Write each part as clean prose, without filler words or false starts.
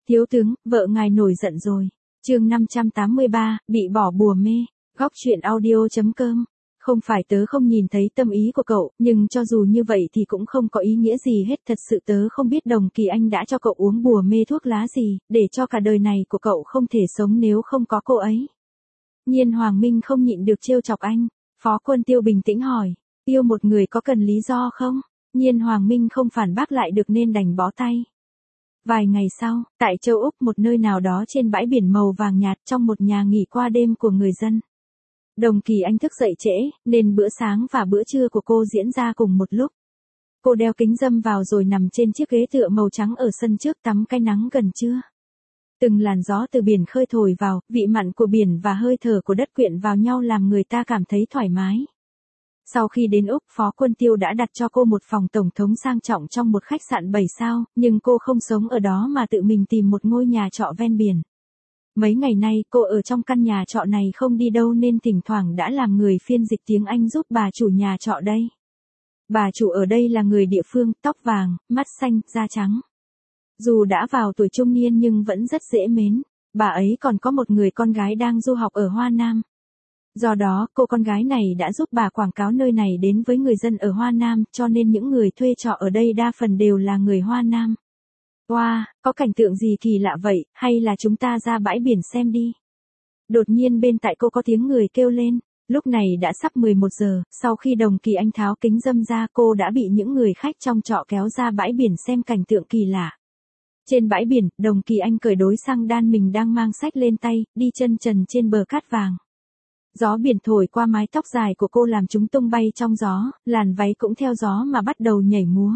Thiếu tướng, vợ ngài nổi giận rồi. Chương 583, bị bỏ bùa mê. Góc truyện audio.com. Không phải tớ không nhìn thấy tâm ý của cậu, nhưng cho dù như vậy thì cũng không có ý nghĩa gì hết. Thật sự tớ không biết Đồng Kỳ Anh đã cho cậu uống bùa mê thuốc lá gì, để cho cả đời này của cậu không thể sống nếu không có cô ấy. Nhiên Hoàng Minh không nhịn được trêu chọc anh. Phó Quân Tiêu bình tĩnh hỏi, yêu một người có cần lý do không? Nhiên Hoàng Minh không phản bác lại được nên đành bó tay. Vài ngày sau, tại châu Úc một nơi nào đó trên bãi biển màu vàng nhạt trong một nhà nghỉ qua đêm của người dân. Đồng Kỳ Anh thức dậy trễ, nên bữa sáng và bữa trưa của cô diễn ra cùng một lúc. Cô đeo kính râm vào rồi nằm trên chiếc ghế tựa màu trắng ở sân trước tắm cái nắng gần trưa. Từng làn gió từ biển khơi thổi vào, vị mặn của biển và hơi thở của đất quyện vào nhau làm người ta cảm thấy thoải mái. Sau khi đến Úc, Phó Quân Tiêu đã đặt cho cô một phòng tổng thống sang trọng trong một khách sạn 7 sao, nhưng cô không sống ở đó mà tự mình tìm một ngôi nhà trọ ven biển. Mấy ngày nay cô ở trong căn nhà trọ này không đi đâu nên thỉnh thoảng đã làm người phiên dịch tiếng Anh giúp bà chủ nhà trọ đây. Bà chủ ở đây là người địa phương, tóc vàng, mắt xanh, da trắng. Dù đã vào tuổi trung niên nhưng vẫn rất dễ mến. Bà ấy còn có một người con gái đang du học ở Hoa Nam. Do đó, cô con gái này đã giúp bà quảng cáo nơi này đến với người dân ở Hoa Nam, cho nên những người thuê trọ ở đây đa phần đều là người Hoa Nam. Wow, có cảnh tượng gì kỳ lạ vậy, hay là chúng ta ra bãi biển xem đi. Đột nhiên bên tại cô có tiếng người kêu lên. Lúc này đã sắp 11 giờ, sau khi Đồng Kỳ Anh tháo kính râm ra cô đã bị những người khách trong trọ kéo ra bãi biển xem cảnh tượng kỳ lạ. Trên bãi biển, Đồng Kỳ Anh cởi đối xăng đan mình đang mang xách lên tay, đi chân trần trên bờ cát vàng. Gió biển thổi qua mái tóc dài của cô làm chúng tung bay trong gió, làn váy cũng theo gió mà bắt đầu nhảy múa.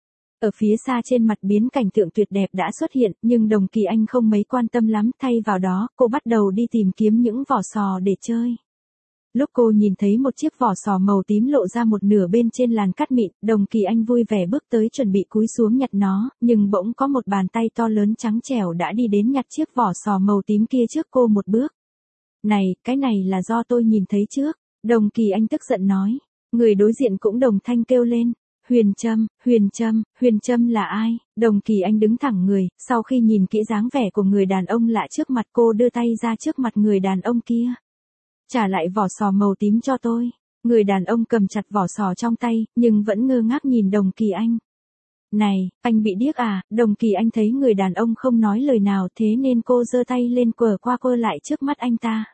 Ở phía xa trên mặt biển cảnh tượng tuyệt đẹp đã xuất hiện, nhưng Đồng Kỳ Anh không mấy quan tâm lắm, thay vào đó, cô bắt đầu đi tìm kiếm những vỏ sò để chơi. Lúc cô nhìn thấy một chiếc vỏ sò màu tím lộ ra một nửa bên trên làn cát mịn, Đồng Kỳ Anh vui vẻ bước tới chuẩn bị cúi xuống nhặt nó, nhưng bỗng có một bàn tay to lớn trắng trẻo đã đi đến nhặt chiếc vỏ sò màu tím kia trước cô một bước. Này, cái này là do tôi nhìn thấy trước, Đồng Kỳ Anh tức giận nói. Người đối diện cũng đồng thanh kêu lên. Huyền Trâm, Huyền Trâm, Huyền Trâm là ai? Đồng Kỳ Anh đứng thẳng người, sau khi nhìn kỹ dáng vẻ của người đàn ông lạ trước mặt cô đưa tay ra trước mặt người đàn ông kia. Trả lại vỏ sò màu tím cho tôi. Người đàn ông cầm chặt vỏ sò trong tay, nhưng vẫn ngơ ngác nhìn Đồng Kỳ Anh. Này, anh bị điếc à? Đồng Kỳ Anh thấy người đàn ông không nói lời nào thế nên cô giơ tay lên quờ qua quơ lại trước mắt anh ta.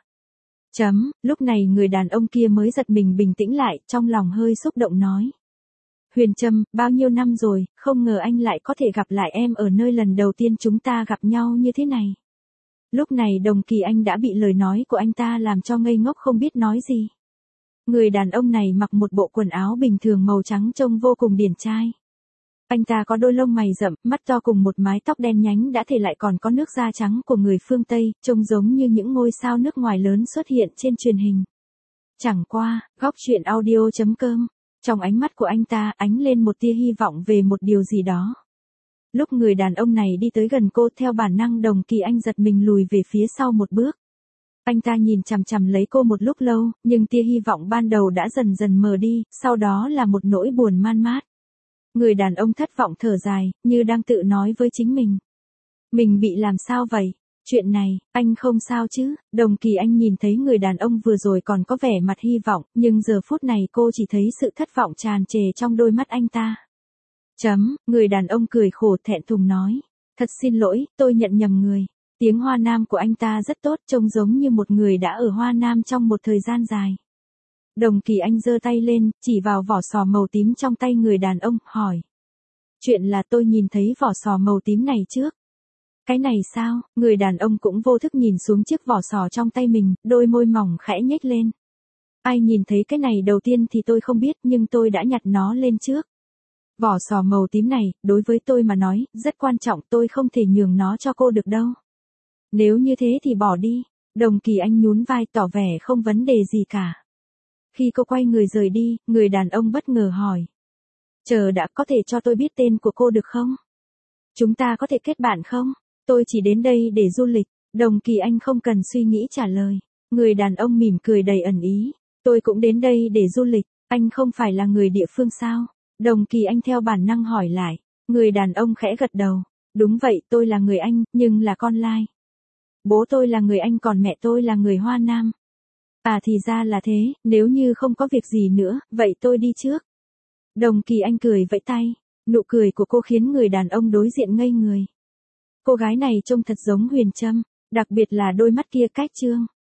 Lúc này người đàn ông kia mới giật mình bình tĩnh lại, trong lòng hơi xúc động nói. Huyền Trâm, bao nhiêu năm rồi, không ngờ anh lại có thể gặp lại em ở nơi lần đầu tiên chúng ta gặp nhau như thế này. Lúc này Đồng Kỳ Anh đã bị lời nói của anh ta làm cho ngây ngốc không biết nói gì. Người đàn ông này mặc một bộ quần áo bình thường màu trắng trông vô cùng điển trai. Anh ta có đôi lông mày rậm, mắt to cùng một mái tóc đen nhánh đã thể lại còn có nước da trắng của người phương Tây, trông giống như những ngôi sao nước ngoài lớn xuất hiện trên truyền hình. Chẳng qua, góc truyện audio.com, trong ánh mắt của anh ta ánh lên một tia hy vọng về một điều gì đó. Lúc người đàn ông này đi tới gần cô theo bản năng Đồng Kỳ Anh giật mình lùi về phía sau một bước. Anh ta nhìn chằm chằm lấy cô một lúc lâu, nhưng tia hy vọng ban đầu đã dần dần mờ đi, sau đó là một nỗi buồn man mát. Người đàn ông thất vọng thở dài, như đang tự nói với chính mình. Mình bị làm sao vậy? Chuyện này, anh không sao chứ? Đồng Kỳ Anh nhìn thấy người đàn ông vừa rồi còn có vẻ mặt hy vọng, nhưng giờ phút này cô chỉ thấy sự thất vọng tràn trề trong đôi mắt anh ta. Người đàn ông cười khổ thẹn thùng nói. Thật xin lỗi, tôi nhận nhầm người. Tiếng Hoa Nam của anh ta rất tốt, trông giống như một người đã ở Hoa Nam trong một thời gian dài. Đồng Kỳ Anh giơ tay lên, chỉ vào vỏ sò màu tím trong tay người đàn ông, hỏi. Chuyện là tôi nhìn thấy vỏ sò màu tím này trước. Cái này sao? Người đàn ông cũng vô thức nhìn xuống chiếc vỏ sò trong tay mình, đôi môi mỏng khẽ nhếch lên. Ai nhìn thấy cái này đầu tiên thì tôi không biết, nhưng tôi đã nhặt nó lên trước. Vỏ sò màu tím này, đối với tôi mà nói, rất quan trọng, tôi không thể nhường nó cho cô được đâu. Nếu như thế thì bỏ đi. Đồng Kỳ Anh nhún vai tỏ vẻ không vấn đề gì cả. Khi cô quay người rời đi, người đàn ông bất ngờ hỏi. Chờ đã, có thể cho tôi biết tên của cô được không? Chúng ta có thể kết bạn không? Tôi chỉ đến đây để du lịch. Đồng Kỳ Anh không cần suy nghĩ trả lời. Người đàn ông mỉm cười đầy ẩn ý. Tôi cũng đến đây để du lịch, anh không phải là người địa phương sao? Đồng Kỳ Anh theo bản năng hỏi lại. Người đàn ông khẽ gật đầu. Đúng vậy, tôi là người Anh, nhưng là con lai. Bố tôi là người Anh còn mẹ tôi là người Hoa Nam. À thì ra là thế, nếu như không có việc gì nữa, vậy tôi đi trước. Đồng Kỳ Anh cười vẫy tay, nụ cười của cô khiến người đàn ông đối diện ngây người. Cô gái này trông thật giống Huyền Trâm, đặc biệt là đôi mắt kia cách trương.